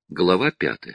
Глава 5.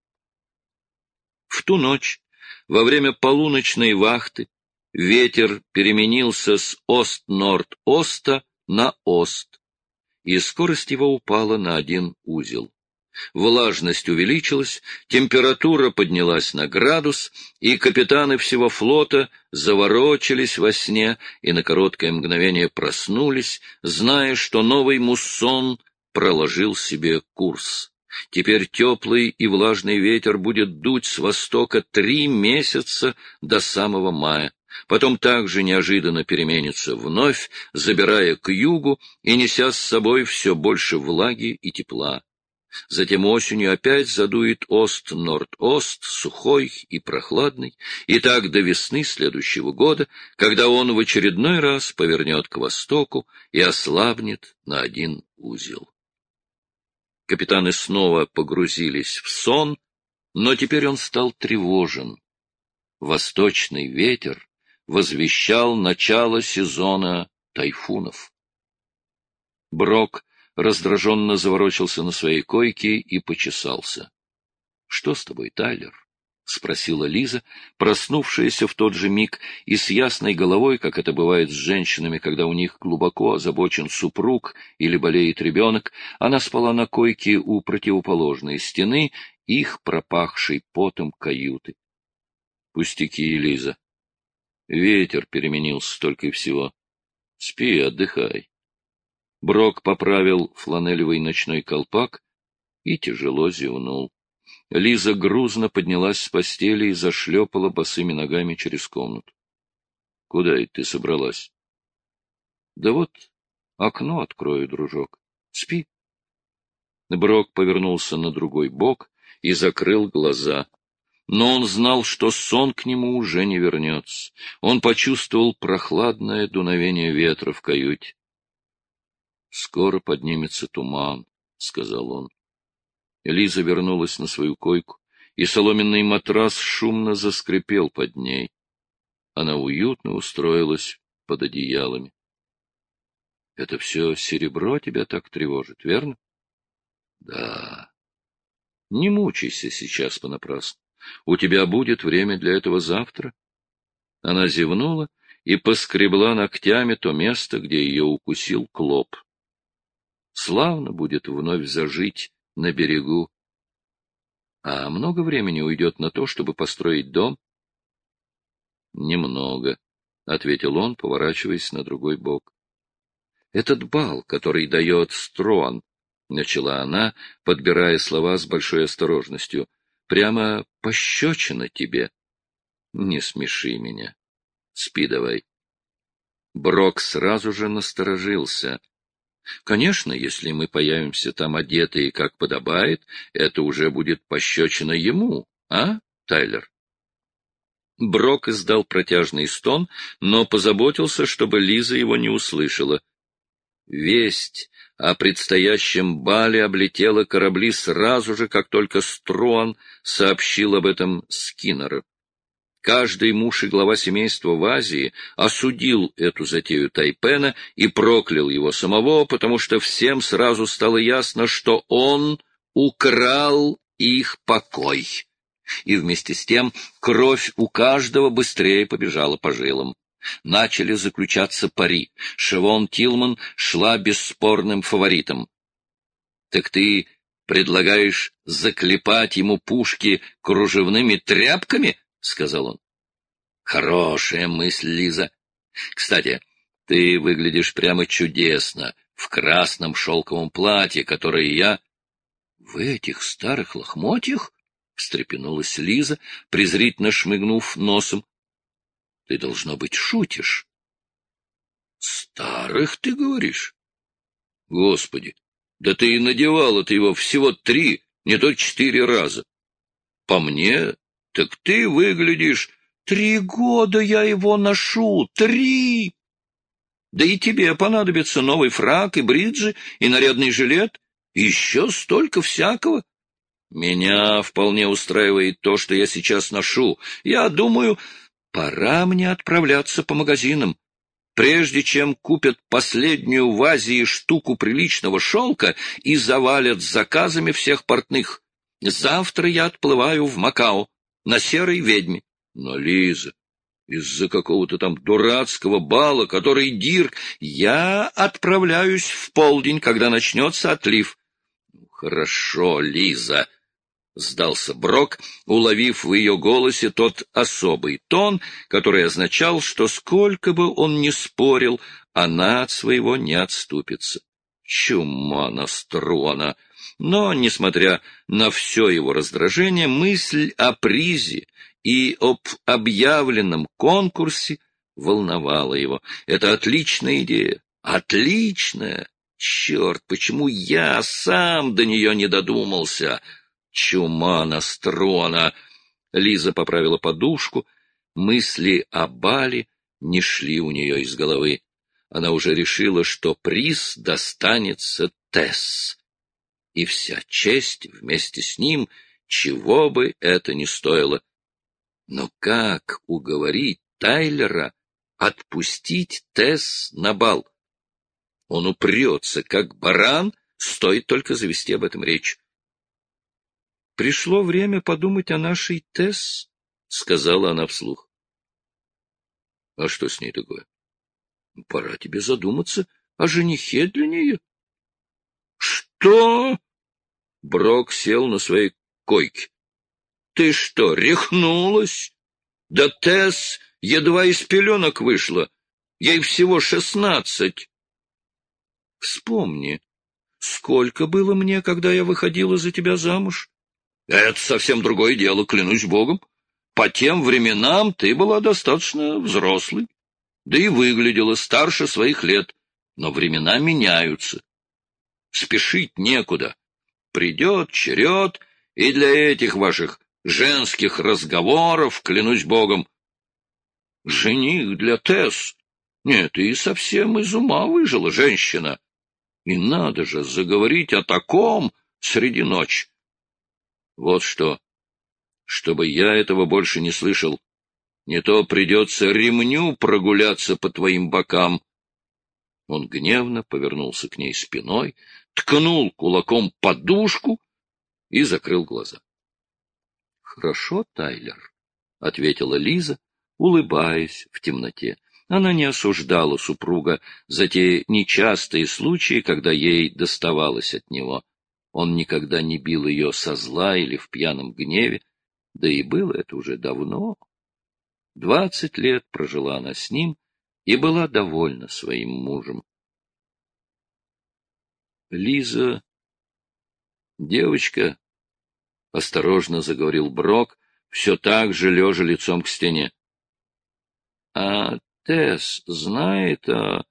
В ту ночь, во время полуночной вахты, ветер переменился с ост-норд-оста на ост, и скорость его упала на 1 узел. Влажность увеличилась, температура поднялась на градус, и капитаны всего флота заворочились во сне и на короткое мгновение проснулись, зная, что новый муссон проложил себе курс. Теперь теплый и влажный ветер будет дуть с востока 3 месяца до самого мая. Потом также неожиданно переменится вновь, забирая к югу и неся с собой все больше влаги и тепла. Затем осенью опять задует ост-норд-ост, сухой и прохладный, и так до весны следующего года, когда он в очередной раз повернет к востоку и ослабнет на 1 узел. Капитаны снова погрузились в сон, но теперь он стал тревожен. Восточный ветер возвещал начало сезона тайфунов. Брок раздраженно заворочился на своей койке и почесался. — Что с тобой, Тайлер? — спросила Лиза, проснувшаяся в тот же миг и с ясной головой, как это бывает с женщинами, когда у них глубоко озабочен супруг или болеет ребенок. Она спала на койке у противоположной стены их пропахшей потом каюты. — Пустяки, Лиза. Ветер переменился только и всего. Спи, отдыхай. Брок поправил фланелевый ночной колпак и тяжело зевнул. Лиза грузно поднялась с постели и зашлепала босыми ногами через комнату. — Куда это ты собралась? — Да вот, окно открою, дружок. Спи. Брок повернулся на другой бок и закрыл глаза. Но он знал, что сон к нему уже не вернется. Он почувствовал прохладное дуновение ветра в каюте. — Скоро поднимется туман, — сказал он. Лиза вернулась на свою койку, и соломенный матрас шумно заскрипел под ней. Она уютно устроилась под одеялами. — Это все серебро тебя так тревожит, верно? — Да. — Не мучайся сейчас понапрасну. У тебя будет время для этого завтра. Она зевнула и поскребла ногтями то место, где ее укусил клоп. Славно будет вновь зажить на берегу. А много времени уйдет на то, чтобы построить дом? — Немного, — ответил он, поворачиваясь на другой бок. — Этот бал, который дает Строан, — начала она, подбирая слова с большой осторожностью, — прямо пощечина тебе. Не смеши меня. Спи давай. Брок сразу же насторожился. Конечно, если мы появимся там одетые, как подобает, это уже будет пощечина ему, а, Тайлер? Брок издал протяжный стон, но позаботился, чтобы Лиза его не услышала. Весть о предстоящем бале облетела корабли сразу же, как только Строан сообщил об этом Скиннеру. Каждый муж и глава семейства в Азии осудил эту затею Тайпена и проклял его самого, потому что всем сразу стало ясно, что он украл их покой. И вместе с тем кровь у каждого быстрее побежала по жилам. Начали заключаться пари. Шевон Тилман шла бесспорным фаворитом. — Так ты предлагаешь заклепать ему пушки кружевными тряпками? — сказал он. — Хорошая мысль, Лиза. Кстати, ты выглядишь прямо чудесно в красном шелковом платье, которое я... — В этих старых лохмотьях? — встрепенулась Лиза, презрительно шмыгнув носом. — Ты, должно быть, шутишь. — Старых, ты говоришь? — Господи, да ты и надевала-то его всего 3, не то 4 раза. По мне, так ты выглядишь... 3 года я его ношу, 3! Да и тебе понадобится новый фрак и бриджи, и нарядный жилет, и еще столько всякого. Меня вполне устраивает то, что я сейчас ношу. Я думаю, пора мне отправляться по магазинам. Прежде чем купят последнюю в Азии штуку приличного шелка и завалят заказами всех портных. Завтра я отплываю в Макао на серой ведьме. Но, Лиза, из-за какого-то там дурацкого бала, который Дирк... Я отправляюсь в полдень, когда начнется отлив. Хорошо, Лиза, — сдался Брок, уловив в ее голосе тот особый тон, который означал, что сколько бы он ни спорил, она от своего не отступится. Чума настроена! Но, несмотря на все его раздражение, мысль о призе и об объявленном конкурсе волновала его. Это отличная идея, отличная! Черт, почему я сам до нее не додумался? Чума настроена! Лиза поправила подушку. Мысли о бале не шли у нее из головы. Она уже решила, что приз достанется Тесс. И вся честь вместе с ним, чего бы это ни стоило. Но как уговорить Тайлера отпустить Тесс на бал? Он упрется, как баран, стоит только завести об этом речь. — Пришло время подумать о нашей Тесс, — сказала она вслух. — А что с ней такое? — Пора тебе задуматься о женихе для нее. — Что? — Брок сел на своей койке. — Ты что, рехнулась? Да Тесс едва из пеленок вышла. Ей всего 16. Вспомни, сколько было мне, когда я выходила за тебя замуж? Это совсем другое дело, клянусь Богом. По тем временам ты была достаточно взрослой, да и выглядела старше своих лет. Но времена меняются. Спешить некуда. Придет черед, и для этих ваших женских разговоров, клянусь Богом, жених для Тесс. Нет, ты совсем из ума выжила, женщина. И надо же заговорить о таком среди ночи. Вот что, чтобы я этого больше не слышал, не то придется ремню прогуляться по твоим бокам. Он гневно повернулся к ней спиной, ткнул кулаком подушку и закрыл глаза. — Хорошо, Тайлер, — ответила Лиза, улыбаясь в темноте. Она не осуждала супруга за те нечастые случаи, когда ей доставалось от него. Он никогда не бил ее со зла или в пьяном гневе, да и было это уже давно. 20 лет прожила она с ним и была довольна своим мужем. Лиза, девочка, — осторожно заговорил Брок, все так же лежа лицом к стене. — А Тесс знает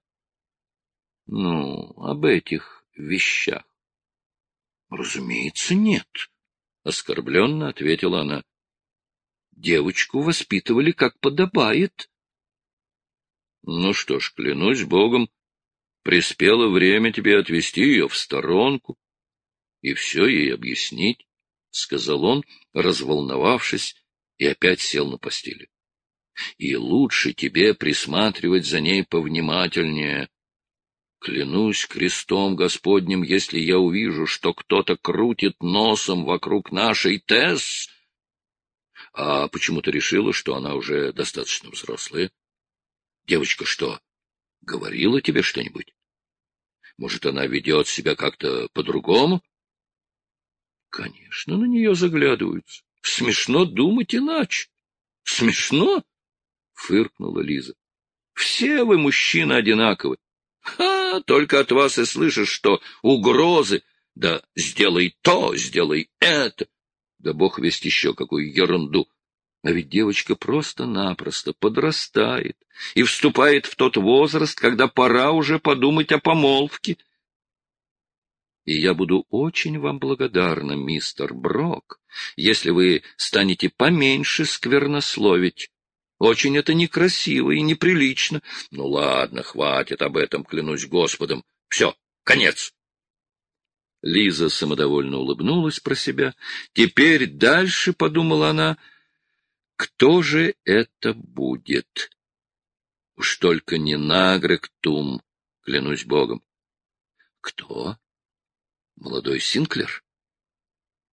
об этих вещах? — Разумеется, нет, — оскорбленно ответила она. — Девочку воспитывали как подобает. — Ну что ж, клянусь Богом, приспело время тебе отвести ее в сторонку и все ей объяснить, — сказал он, разволновавшись, и опять сел на постели. — И лучше тебе присматривать за ней повнимательнее. Клянусь крестом Господним, если я увижу, что кто-то крутит носом вокруг нашей Тесс... А почему-то решила, что она уже достаточно взрослая. Девочка что, говорила тебе что-нибудь? Может, она ведет себя как-то по-другому? Конечно, на нее заглядываются. Смешно думать иначе. Смешно? Фыркнула Лиза. Все вы, мужчины, одинаковы. Только от вас и слышишь, что угрозы, да сделай то, сделай это, да бог весть еще какую ерунду. А ведь девочка просто-напросто подрастает и вступает в тот возраст, когда пора уже подумать о помолвке. И я буду очень вам благодарна, мистер Брок, если вы станете поменьше сквернословить. Очень это некрасиво и неприлично. Ну ладно, хватит об этом, клянусь Господом. Все, конец. Лиза самодовольно улыбнулась про себя. Теперь дальше, — подумала она, — кто же это будет? Уж только не Нагрек Тум, клянусь Богом. Кто? Молодой Синклер?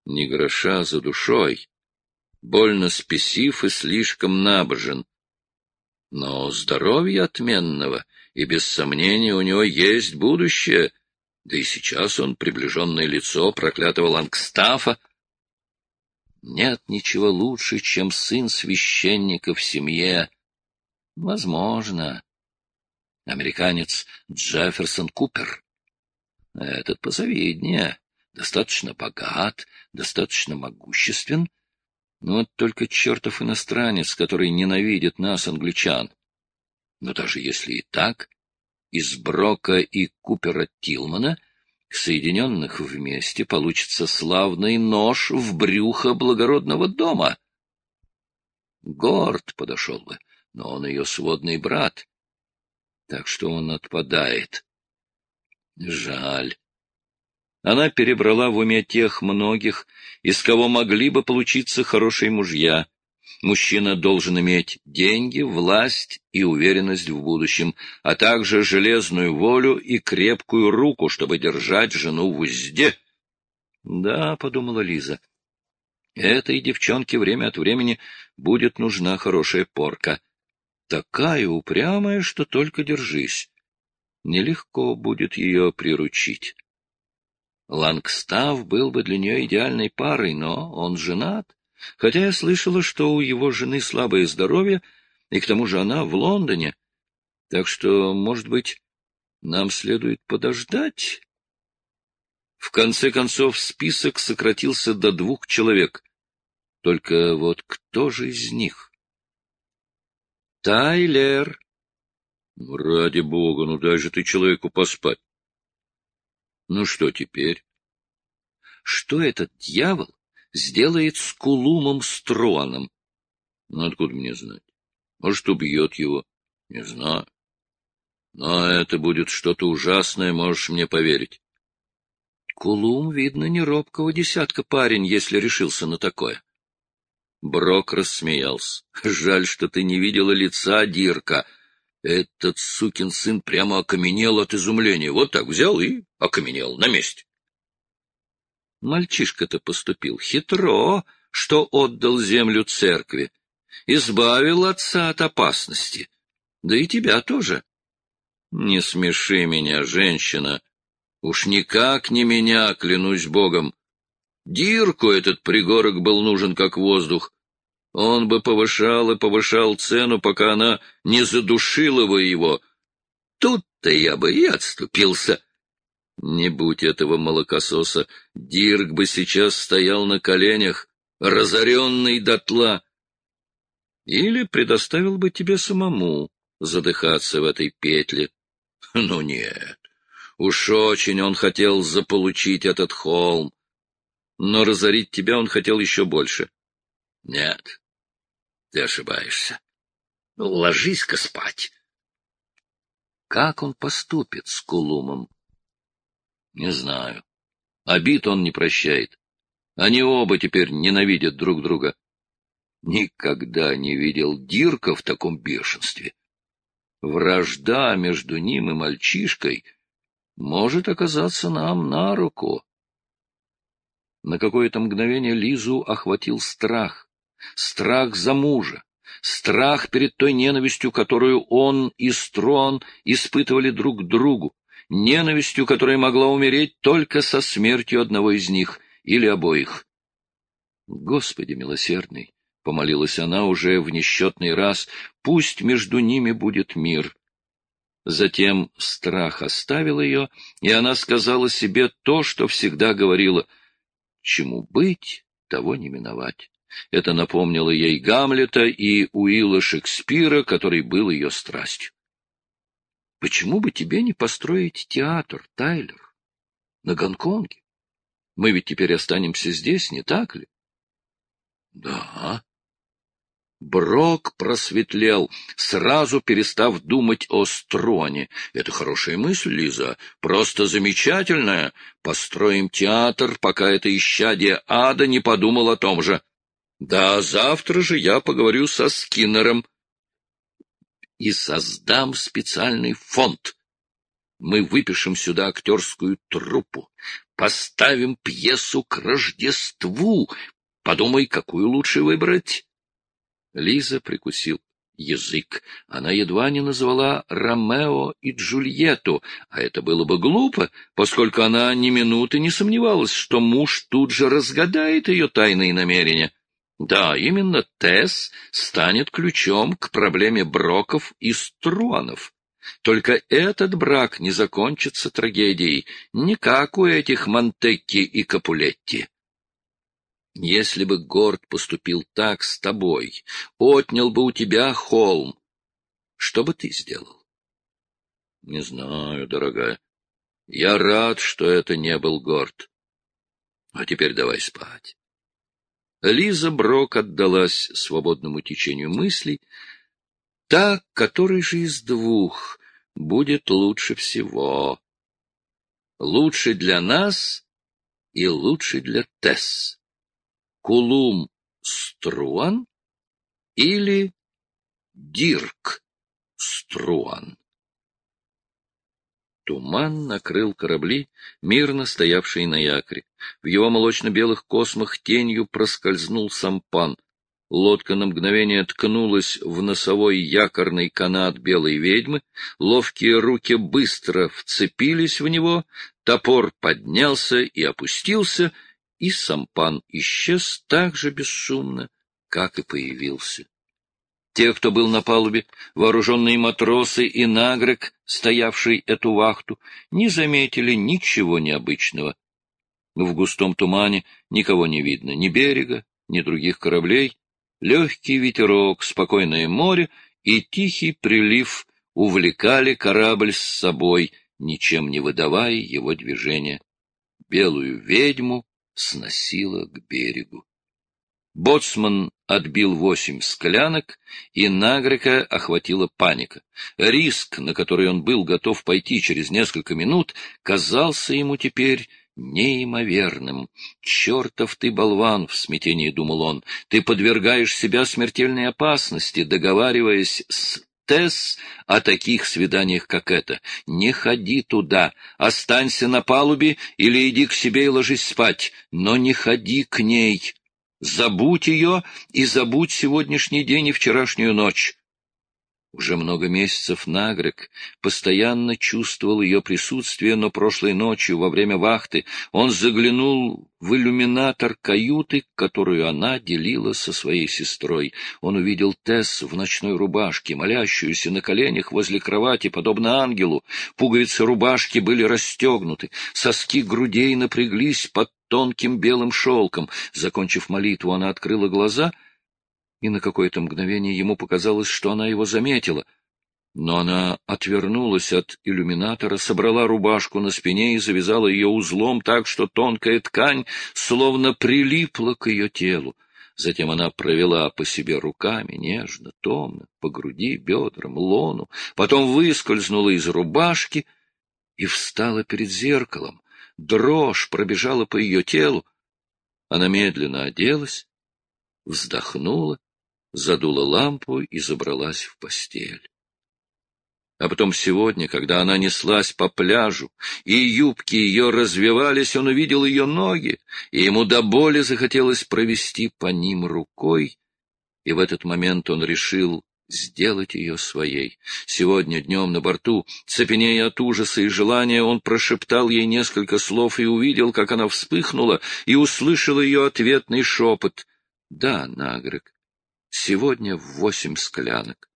Ни гроша за душой, больно спесив и слишком набожен. Но здоровье отменного, и без сомнения у него есть будущее, да и сейчас он приближенное лицо проклятого Лангстафа. Нет ничего лучше, чем сын священника в семье. Возможно. Американец Джефферсон Купер. Этот позавиднее, достаточно богат, достаточно могуществен. Но вот только чертов иностранец, который ненавидит нас, англичан. Но даже если и так, из Брока и Купера Тилмана, соединенных вместе, получится славный нож в брюхо благородного дома. Горд подошел бы, но он ее сводный брат, так что он отпадает. Жаль. Она перебрала в уме тех многих, из кого могли бы получиться хорошие мужья. Мужчина должен иметь деньги, власть и уверенность в будущем, а также железную волю и крепкую руку, чтобы держать жену в узде. Да, — подумала Лиза, — этой девчонке время от времени будет нужна хорошая порка. Такая упрямая, что только держись. Нелегко будет ее приручить. Лангстаф был бы для нее идеальной парой, но он женат. Хотя я слышала, что у его жены слабое здоровье, и к тому же она в Лондоне. Так что, может быть, нам следует подождать? В конце концов, список сократился до 2 человек. Только вот кто же из них? Тайлер. Ради бога, ну дай же ты человеку поспать. Ну что теперь? Что этот дьявол сделает с Кулумом Струаном? Ну, откуда мне знать? Может, убьет его? Не знаю. Но это будет что-то ужасное, можешь мне поверить. Кулум, видно, не робкого десятка парень, если решился на такое. Брок рассмеялся. Жаль, что ты не видела лица Дирка. Этот сукин сын прямо окаменел от изумления. Вот так взял и окаменел на месте. Мальчишка-то поступил хитро, что отдал землю церкви, избавил отца от опасности, да и тебя тоже. Не смеши меня, женщина, уж никак не меня, клянусь Богом. Дирку этот пригорок был нужен как воздух. Он бы повышал и повышал цену, пока она не задушила бы его. Тут-то я бы и отступился. Не будь этого молокососа, Дирк бы сейчас стоял на коленях, разоренный дотла. Или предоставил бы тебе самому задыхаться в этой петле. Ну нет, уж очень он хотел заполучить этот холм, но разорить тебя он хотел еще больше. Нет, ты ошибаешься. Ложись-ка спать. Как он поступит с Кулумом? Не знаю. Обид он не прощает. Они оба теперь ненавидят друг друга. Никогда не видел Дирка в таком бешенстве. Вражда между ним и мальчишкой может оказаться нам на руку. На какое-то мгновение Лизу охватил страх. Страх за мужа. Страх перед той ненавистью, которую он и Струан испытывали друг к другу. Ненавистью, которая могла умереть только со смертью одного из них или обоих. Господи милосердный, — помолилась она уже в несчетный раз, — пусть между ними будет мир. Затем страх оставил ее, и она сказала себе то, что всегда говорила: чему быть, того не миновать. Это напомнило ей Гамлета и Уилла Шекспира, который был ее страстью. Почему бы тебе не построить театр, Тайлер? На Гонконге? Мы ведь теперь останемся здесь, не так ли? Да. Брок просветлел, сразу перестав думать о Струане. Это хорошая мысль, Лиза, просто замечательная. Построим театр, пока это исчадие ада не подумал о том же. Да, завтра же я поговорю со Скиннером и создам специальный фонд. Мы выпишем сюда актерскую труппу, Поставим пьесу к Рождеству. Подумай, какую лучше выбрать. Лиза прикусил язык. Она едва не назвала Ромео и Джульетту, а это было бы глупо, поскольку она ни минуты не сомневалась, что муж тут же разгадает ее тайные намерения. Да, именно Тесс станет ключом к проблеме Броков и Струанов. Только этот брак не закончится трагедией, не как у этих Монтекки и Капулетти. Если бы Горд поступил так с тобой, отнял бы у тебя холм, что бы ты сделал? — Не знаю, дорогая. Я рад, что это не был Горд. А теперь давай спать. Лиза Брок отдалась свободному течению мыслей. Так, который же из двух будет лучше всего? Лучше для нас и лучше для Тесс. Кулум Струан или Дирк Струан? Туман накрыл корабли, мирно стоявшие на якоре. В его молочно-белых космах тенью проскользнул сампан. Лодка на мгновение ткнулась в носовой якорный канат белой ведьмы, ловкие руки быстро вцепились в него, топор поднялся и опустился, и сампан исчез так же бесшумно, как и появился. Те, кто был на палубе, вооруженные матросы и нагрек, стоявший эту вахту, не заметили ничего необычного. В густом тумане никого не видно, ни берега, ни других кораблей. Легкий ветерок, спокойное море и тихий прилив увлекали корабль с собой, ничем не выдавая его движения. Белую ведьму сносило к берегу. Боцман отбил 8 склянок, и Нагрека охватила паника. Риск, на который он был готов пойти через несколько минут, казался ему теперь неимоверным. «Чертов ты, болван!» — в смятении думал он. «Ты подвергаешь себя смертельной опасности, договариваясь с Тесс о таких свиданиях, как это. Не ходи туда, останься на палубе или иди к себе и ложись спать, но не ходи к ней». Забудь ее и забудь сегодняшний день и вчерашнюю ночь. Уже много месяцев Нагрек постоянно чувствовал ее присутствие, но прошлой ночью, во время вахты, он заглянул в иллюминатор каюты, которую она делила со своей сестрой. Он увидел Тесс в ночной рубашке, молящуюся на коленях возле кровати, подобно ангелу. Пуговицы рубашки были расстегнуты, соски грудей напряглись под тонким белым шелком. Закончив молитву, она открыла глаза — и на какое-то мгновение ему показалось, что она его заметила. Но она отвернулась от иллюминатора, собрала рубашку на спине и завязала ее узлом так, что тонкая ткань словно прилипла к ее телу. Затем она провела по себе руками, нежно, томно, по груди, бедрам, лону, потом выскользнула из рубашки и встала перед зеркалом. Дрожь пробежала по ее телу. Она медленно оделась, вздохнула, задула лампу и забралась в постель. А потом сегодня, когда она неслась по пляжу, и юбки ее развевались, он увидел ее ноги, и ему до боли захотелось провести по ним рукой, и в этот момент он решил сделать ее своей. Сегодня днем на борту, цепенея от ужаса и желания, он прошептал ей несколько слов и увидел, как она вспыхнула, и услышал ее ответный шепот. «Да, Нагрек, сегодня 8 склянок».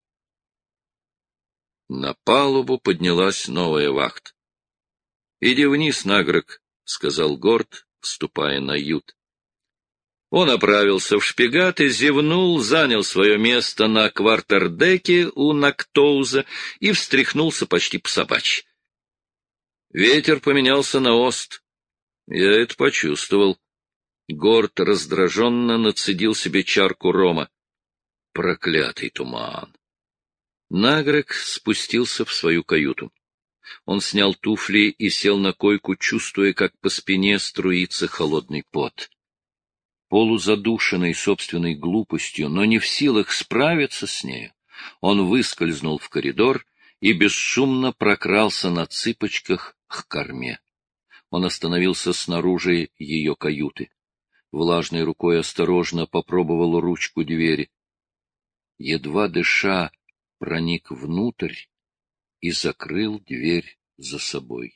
На палубу поднялась новая вахта. — Иди вниз, Нагрек, — сказал Горд, вступая на ют. Он оправился в шпигат и зевнул, занял свое место на квартердеке у Нактоуза и встряхнулся почти по-собачьи. Ветер поменялся на ост. Я это почувствовал. Горд раздраженно нацедил себе чарку рома. Проклятый туман! Нагрек спустился в свою каюту. Он снял туфли и сел на койку, чувствуя, как по спине струится холодный пот. Полузадушенный собственной глупостью, но не в силах справиться с нею, он выскользнул в коридор и бесшумно прокрался на цыпочках к корме. Он остановился снаружи ее каюты. Влажной рукой осторожно попробовал ручку двери. Едва дыша, проник внутрь и закрыл дверь за собой.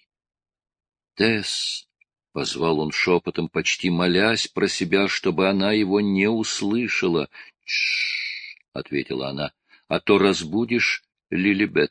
«Тесс!» — позвал он шепотом, почти молясь про себя, чтобы она его не услышала. «Тш-ш-ш!» — ответила она, — «а то разбудишь Лилибет».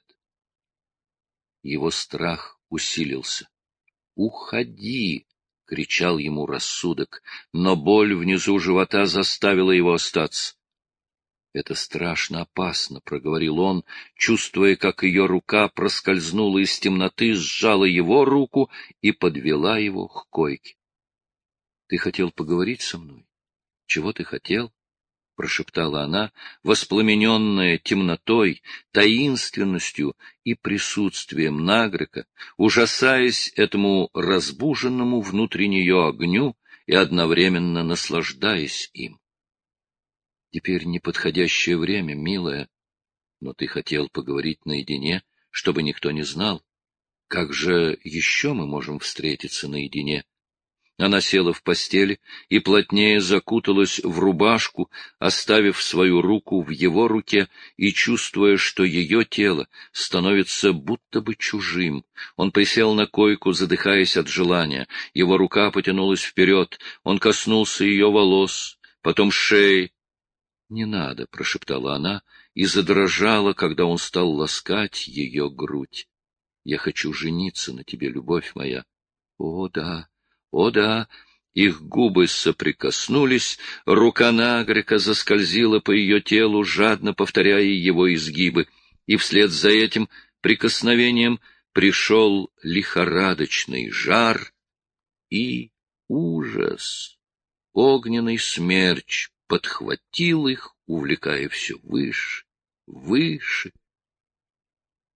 Его страх усилился. «Уходи!» — кричал ему рассудок, но боль внизу живота заставила его остаться. «Это страшно опасно», — проговорил он, чувствуя, как ее рука проскользнула из темноты, сжала его руку и подвела его к койке. «Ты хотел поговорить со мной? Чего ты хотел?» — прошептала она, воспламененная темнотой, таинственностью и присутствием Нагрека, ужасаясь этому разбуженному внутри нее огню и одновременно наслаждаясь им. «Теперь неподходящее время, милая, но ты хотел поговорить наедине, чтобы никто не знал. Как же еще мы можем встретиться наедине?» Она села в постели и плотнее закуталась в рубашку, оставив свою руку в его руке и чувствуя, что ее тело становится будто бы чужим. Он присел на койку, задыхаясь от желания. Его рука потянулась вперед, он коснулся ее волос, потом шеи. «Не надо», — прошептала она и задрожала, когда он стал ласкать ее грудь. «Я хочу жениться на тебе, любовь моя». «О, да». О да! Их губы соприкоснулись, рука Нагрека заскользила по ее телу, жадно повторяя его изгибы, и вслед за этим прикосновением пришел лихорадочный жар и ужас. Огненный смерч подхватил их, увлекая все выше, выше.